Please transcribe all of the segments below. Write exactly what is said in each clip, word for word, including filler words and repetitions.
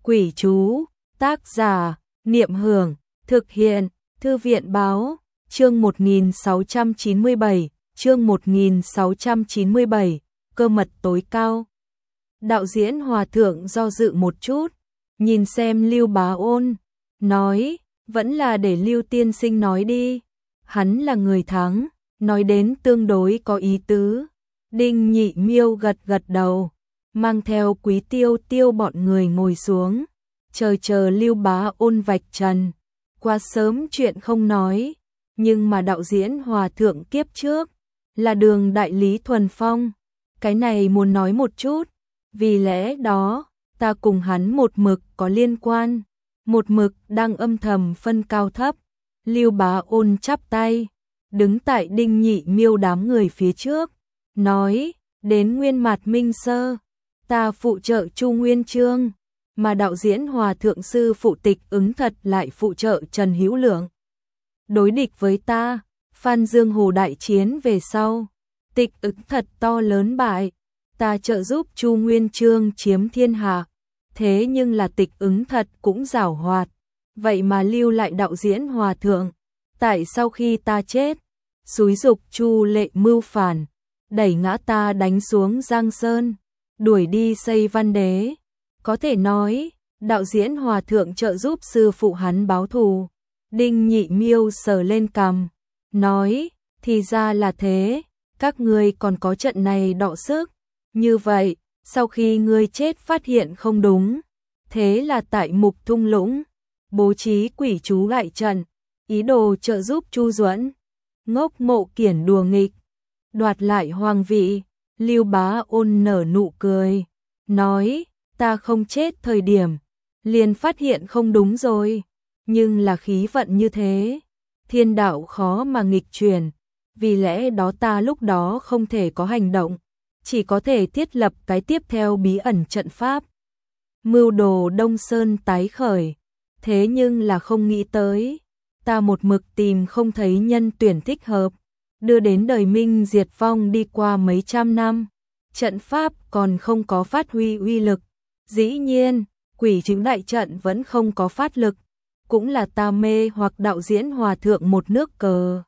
Quỷ chú, tác giả, Niệm Hưởng, thực hiện, Thư viện báo, chương một nghìn sáu trăm chín mươi bảy, chương một nghìn sáu trăm chín mươi bảy, cơ mật tối cao. Đạo diễn Hòa Thượng do dự một chút, nhìn xem Lưu Bá Ôn, nói, vẫn là để Lưu tiên sinh nói đi, hắn là người thắng, nói đến tương đối có ý tứ. Đinh Nhị Miêu gật gật đầu, mang theo Quý Tiêu Tiêu bọn người ngồi xuống, chờ chờ Lưu Bá Ôn vạch trần. Quá sớm chuyện không nói, nhưng mà đạo diễn Hòa Thượng kiếp trước là Đường đại lý Thuần Phong, cái này muốn nói một chút, vì lẽ đó ta cùng hắn một mực có liên quan, một mực đang âm thầm phân cao thấp. Lưu Bá Ôn chắp tay, đứng tại Đinh Nhị Miêu đám người phía trước, nói, đến Nguyên Mạt Minh Sơ, ta phụ trợ Chu Nguyên Chương, mà đạo diễn Hòa Thượng sư phụ Tịch Ứng Thật lại phụ trợ Trần Hữu Lượng. Đối địch với ta, Phan Dương Hồ đại chiến về sau, Tịch Ứng Thật to lớn bại, ta trợ giúp Chu Nguyên Chương chiếm thiên hạ, thế nhưng là Tịch Ứng Thật cũng giảo hoạt, vậy mà lưu lại đạo diễn Hòa Thượng, tại sau khi ta chết, xúi dục Chu Lệ mưu phản, đẩy ngã ta đánh xuống Giang Sơn, đuổi đi xây Văn Đế. Có thể nói, đạo diễn Hòa Thượng trợ giúp sư phụ hắn báo thù. Đinh Nhị Miêu sờ lên cằm, nói, thì ra là thế, các ngươi còn có trận này đọ sức. Như vậy, sau khi ngươi chết phát hiện không đúng, thế là tại Mục Thung Lũng, bố trí quỷ chú lại trận, ý đồ trợ giúp Chu Duẫn. Ngốc Mộ Kiển đùa nghịch, đoạt lại hoàng vị. Lưu Bá Ôn nở nụ cười, nói, ta không chết thời điểm, liền phát hiện không đúng rồi, nhưng là khí vận như thế, thiên đạo khó mà nghịch chuyển, vì lẽ đó ta lúc đó không thể có hành động, chỉ có thể thiết lập cái tiếp theo bí ẩn trận pháp. Mưu đồ Đông Sơn tái khởi, thế nhưng là không nghĩ tới, ta một mực tìm không thấy nhân tuyển thích hợp, đưa đến đời Minh diệt vong đi qua mấy trăm năm, trận pháp còn không có phát huy uy lực. Dĩ nhiên, quỷ chứng đại trận vẫn không có phát lực, cũng là ta mê hoặc đạo diễn Hòa Thượng một nước cờ.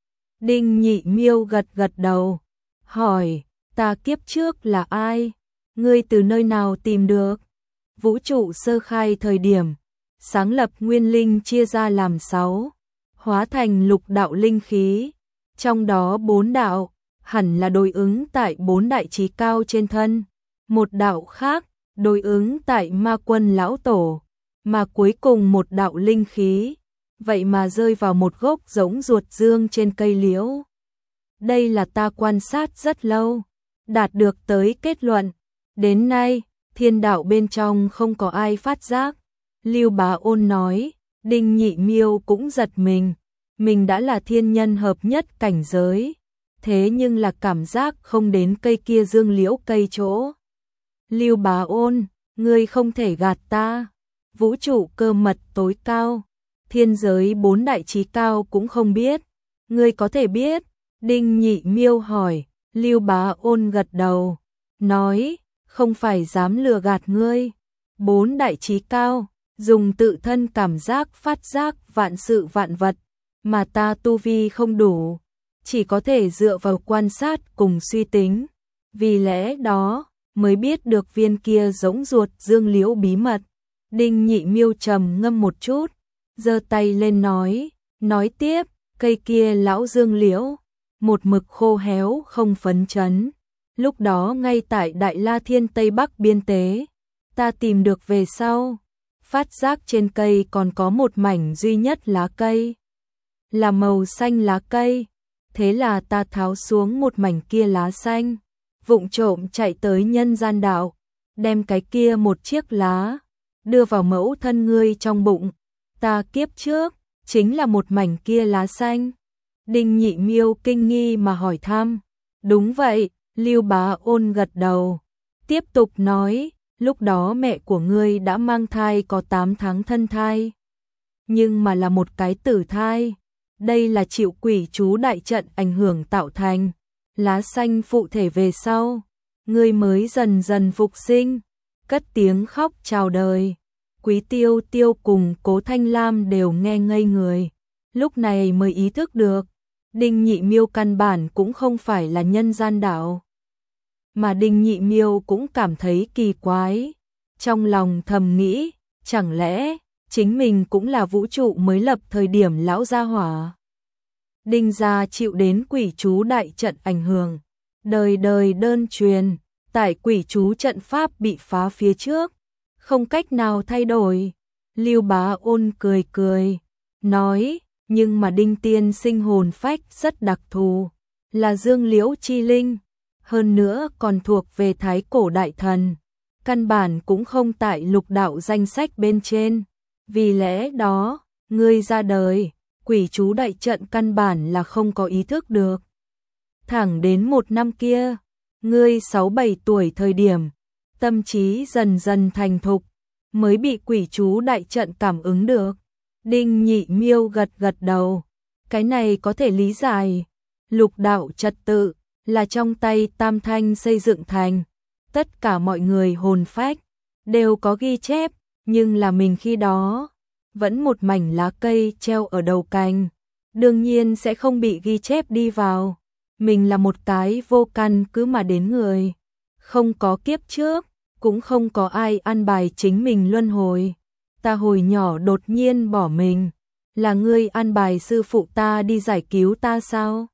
Đinh Nhị Miêu gật gật đầu, hỏi, ta kiếp trước là ai? Ngươi từ nơi nào tìm được? Vũ trụ sơ khai thời điểm, sáng lập nguyên linh chia ra làm sáu, hóa thành lục đạo linh khí, trong đó bốn đạo, hẳn là đối ứng tại bốn đại chí cao trên thân, một đạo khác, đối ứng tại Ma Quân lão tổ, mà cuối cùng một đạo linh khí, vậy mà rơi vào một gốc giống ruột dương trên cây liễu. Đây là ta quan sát rất lâu, đạt được tới kết luận, đến nay, thiên đạo bên trong không có ai phát giác. Lưu Bá Ôn nói, Đinh Nhị Miêu cũng giật mình, mình đã là thiên nhân hợp nhất cảnh giới, thế nhưng là cảm giác không đến cây kia dương liễu cây chỗ. Lưu Bá Ôn, ngươi không thể gạt ta, vũ trụ cơ mật tối cao, thiên giới bốn đại chí cao cũng không biết, ngươi có thể biết? Đinh Nhị Miêu hỏi. Lưu Bá Ôn gật đầu, nói, không phải dám lừa gạt ngươi, bốn đại chí cao, dùng tự thân cảm giác phát giác vạn sự vạn vật, mà ta tu vi không đủ, chỉ có thể dựa vào quan sát cùng suy tính, vì lẽ đó mới biết được viên kia giống ruột dương liễu bí mật. Đinh Nhị Miêu trầm ngâm một chút, giơ tay lên nói, nói tiếp, cây kia lão dương liễu, một mực khô héo không phấn chấn, lúc đó ngay tại Đại La Thiên Tây Bắc biên tế, ta tìm được về sau, phát giác trên cây còn có một mảnh duy nhất lá cây, là màu xanh lá cây, thế là ta tháo xuống một mảnh kia lá xanh, vụng trộm chạy tới nhân gian đạo, đem cái kia một chiếc lá, đưa vào mẫu thân ngươi trong bụng, ta kiếp trước, chính là một mảnh kia lá xanh. Đinh Nhị Miêu kinh nghi mà hỏi thăm, đúng vậy, Lưu Bá Ôn gật đầu, tiếp tục nói, lúc đó mẹ của ngươi đã mang thai có tám tháng thân thai, nhưng mà là một cái tử thai, đây là chịu quỷ chú đại trận ảnh hưởng tạo thành, lá xanh phụ thể về sau, ngươi mới dần dần phục sinh, cất tiếng khóc chào đời. Quý Tiêu Tiêu cùng Cố Thanh Lam đều nghe ngây người, lúc này mới ý thức được, Đinh Nhị Miêu căn bản cũng không phải là nhân gian đạo. Mà Đinh Nhị Miêu cũng cảm thấy kỳ quái, trong lòng thầm nghĩ, chẳng lẽ chính mình cũng là vũ trụ mới lập thời điểm lão gia hỏa. Đinh gia chịu đến quỷ chú đại trận ảnh hưởng, đời đời đơn truyền, tại quỷ chú trận pháp bị phá phía trước, không cách nào thay đổi. Lưu Bá Ôn cười cười, nói, nhưng mà Đinh tiên sinh hồn phách rất đặc thù, là dương liễu chi linh, hơn nữa còn thuộc về thái cổ đại thần, căn bản cũng không tại lục đạo danh sách bên trên, vì lẽ đó, ngươi ra đời, quỷ chú đại trận căn bản là không có ý thức được. Thẳng đến một năm kia, ngươi sáu bảy tuổi thời điểm, tâm trí dần dần thành thục, mới bị quỷ chú đại trận cảm ứng được. Đinh Nhị Miêu gật gật đầu, cái này có thể lý giải, lục đạo trật tự là trong tay Tam Thanh xây dựng thành, tất cả mọi người hồn phách đều có ghi chép, nhưng là mình khi đó vẫn một mảnh lá cây treo ở đầu cành, đương nhiên sẽ không bị ghi chép đi vào. Mình là một cái vô căn cứ mà đến người, không có kiếp trước, cũng không có ai an bài chính mình luân hồi. Ta hồi nhỏ đột nhiên bỏ mình, là ngươi an bài sư phụ ta đi giải cứu ta sao?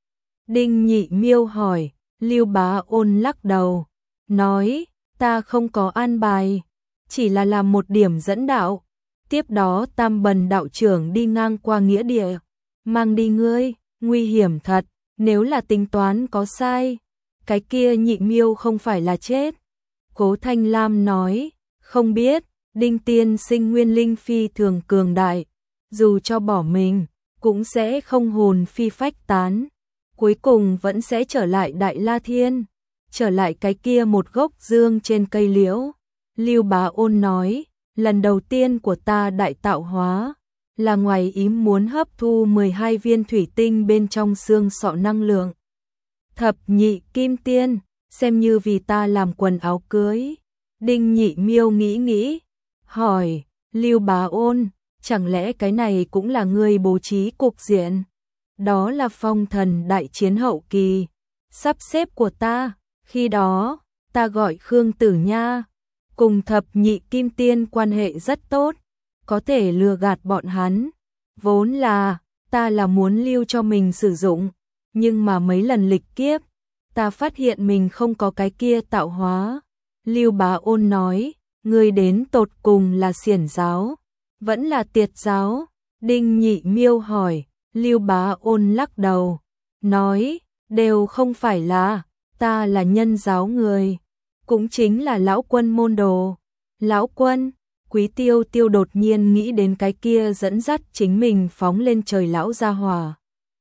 Đinh Nhị Miêu hỏi. Lưu Bá Ôn lắc đầu, nói, ta không có an bài, chỉ là làm một điểm dẫn đạo. Tiếp đó Tam Bần đạo trưởng đi ngang qua nghĩa địa, mang đi ngươi, nguy hiểm thật, nếu là tính toán có sai, cái kia Nhị Miêu không phải là chết. Cố Thanh Lam nói, không biết, Đinh tiên sinh nguyên linh phi thường cường đại, dù cho bỏ mình, cũng sẽ không hồn phi phách tán, cuối cùng vẫn sẽ trở lại Đại La Thiên, trở lại cái kia một gốc dương trên cây liễu. Lưu Bá Ôn nói, lần đầu tiên của ta đại tạo hóa, là ngoài ý muốn hấp thu mười hai viên thủy tinh bên trong xương sọ năng lượng. Thập nhị kim tiên, xem như vì ta làm quần áo cưới. Đinh Nhị Miêu nghĩ nghĩ, hỏi, Lưu Bá Ôn, chẳng lẽ cái này cũng là ngươi bố trí cục diện? Đó là phong thần đại chiến hậu kỳ, sắp xếp của ta, khi đó, ta gọi Khương Tử Nha, cùng thập nhị kim tiên quan hệ rất tốt, có thể lừa gạt bọn hắn. Vốn là, ta là muốn lưu cho mình sử dụng, nhưng mà mấy lần lịch kiếp, ta phát hiện mình không có cái kia tạo hóa. Lưu Bá Ôn nói, ngươi đến tột cùng là xiển giáo, vẫn là tiệt giáo? Đinh Nhị Miêu hỏi. Lưu Bá Ôn lắc đầu, nói, đều không phải là, ta là nhân giáo người, cũng chính là lão quân môn đồ. Lão quân? Quý Tiêu Tiêu đột nhiên nghĩ đến cái kia dẫn dắt chính mình phóng lên trời lão gia hỏa.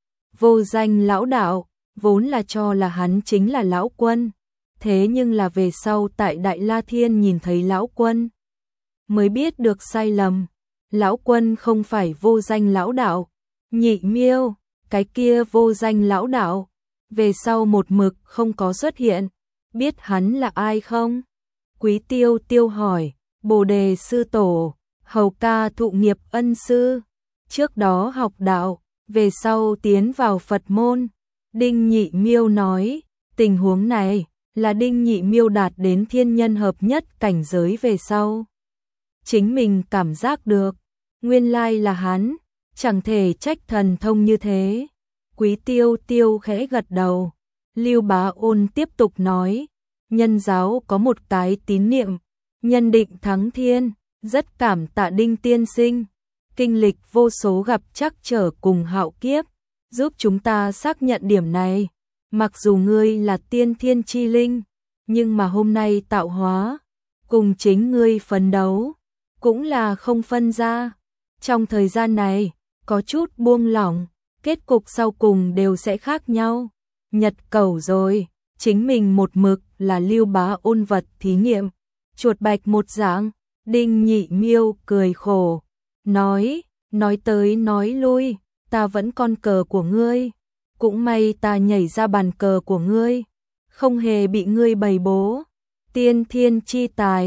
Vô danh lão đạo, vốn là cho là hắn chính là lão quân, thế nhưng là về sau tại Đại La Thiên nhìn thấy lão quân, mới biết được sai lầm, lão quân không phải vô danh lão đạo. Nhị Miêu, cái kia vô danh lão đạo, về sau một mực không có xuất hiện, biết hắn là ai không? Quý Tiêu Tiêu hỏi. Bồ Đề sư tổ, hầu ca thụ nghiệp ân sư, trước đó học đạo, về sau tiến vào Phật môn. Đinh Nhị Miêu nói, tình huống này là Đinh Nhị Miêu đạt đến thiên nhân hợp nhất cảnh giới về sau, chính mình cảm giác được, nguyên lai là hắn, chẳng thể trách thần thông như thế. Quý Tiêu Tiêu khẽ gật đầu. Lưu Bá Ôn tiếp tục nói, nhân giáo có một cái tín niệm, nhân định thắng thiên, rất cảm tạ Đinh tiên sinh, kinh lịch vô số gặp trắc trở cùng hạo kiếp, giúp chúng ta xác nhận điểm này. Mặc dù ngươi là tiên thiên chi linh, nhưng mà hôm nay tạo hóa, cùng chính ngươi phấn đấu, cũng là không phân ra. Trong thời gian này, có chút buông lỏng, kết cục sau cùng đều sẽ khác nhau. Nhật Cẩu rồi, chính mình một mực là Lưu Bá Ôn vật thí nghiệm, chuột bạch một dạng. Đinh Nhị Miêu cười khổ, nói, nói tới nói lui, ta vẫn con cờ của ngươi, cũng may ta nhảy ra bàn cờ của ngươi, không hề bị ngươi bày bố. Tiên thiên chi tài,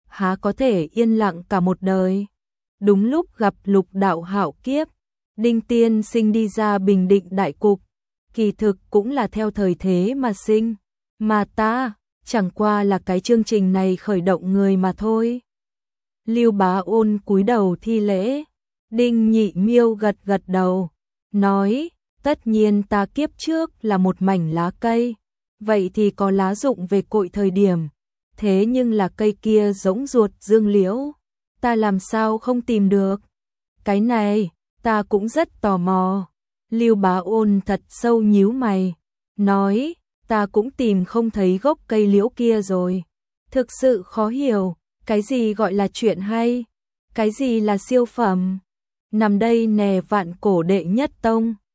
há có thể yên lặng cả một đời. Đúng lúc gặp lục đạo hạo kiếp, Đinh tiên sinh đi ra bình định đại cục, kỳ thực cũng là theo thời thế mà sinh, mà ta chẳng qua là cái chương trình này khởi động người mà thôi. Lưu Bá Ôn cúi đầu thi lễ, Đinh Nhị Miêu gật gật đầu, nói, tất nhiên ta kiếp trước là một mảnh lá cây, vậy thì có lá rụng về cội thời điểm, thế nhưng là cây kia rỗng ruột dương liễu, ta làm sao không tìm được? Cái này, ta cũng rất tò mò. Lưu Bá Ôn thật sâu nhíu mày, nói, ta cũng tìm không thấy gốc cây liễu kia rồi. Thực sự khó hiểu, cái gì gọi là chuyện hay, cái gì là siêu phẩm. Nằm đây nè vạn cổ đệ nhất tông.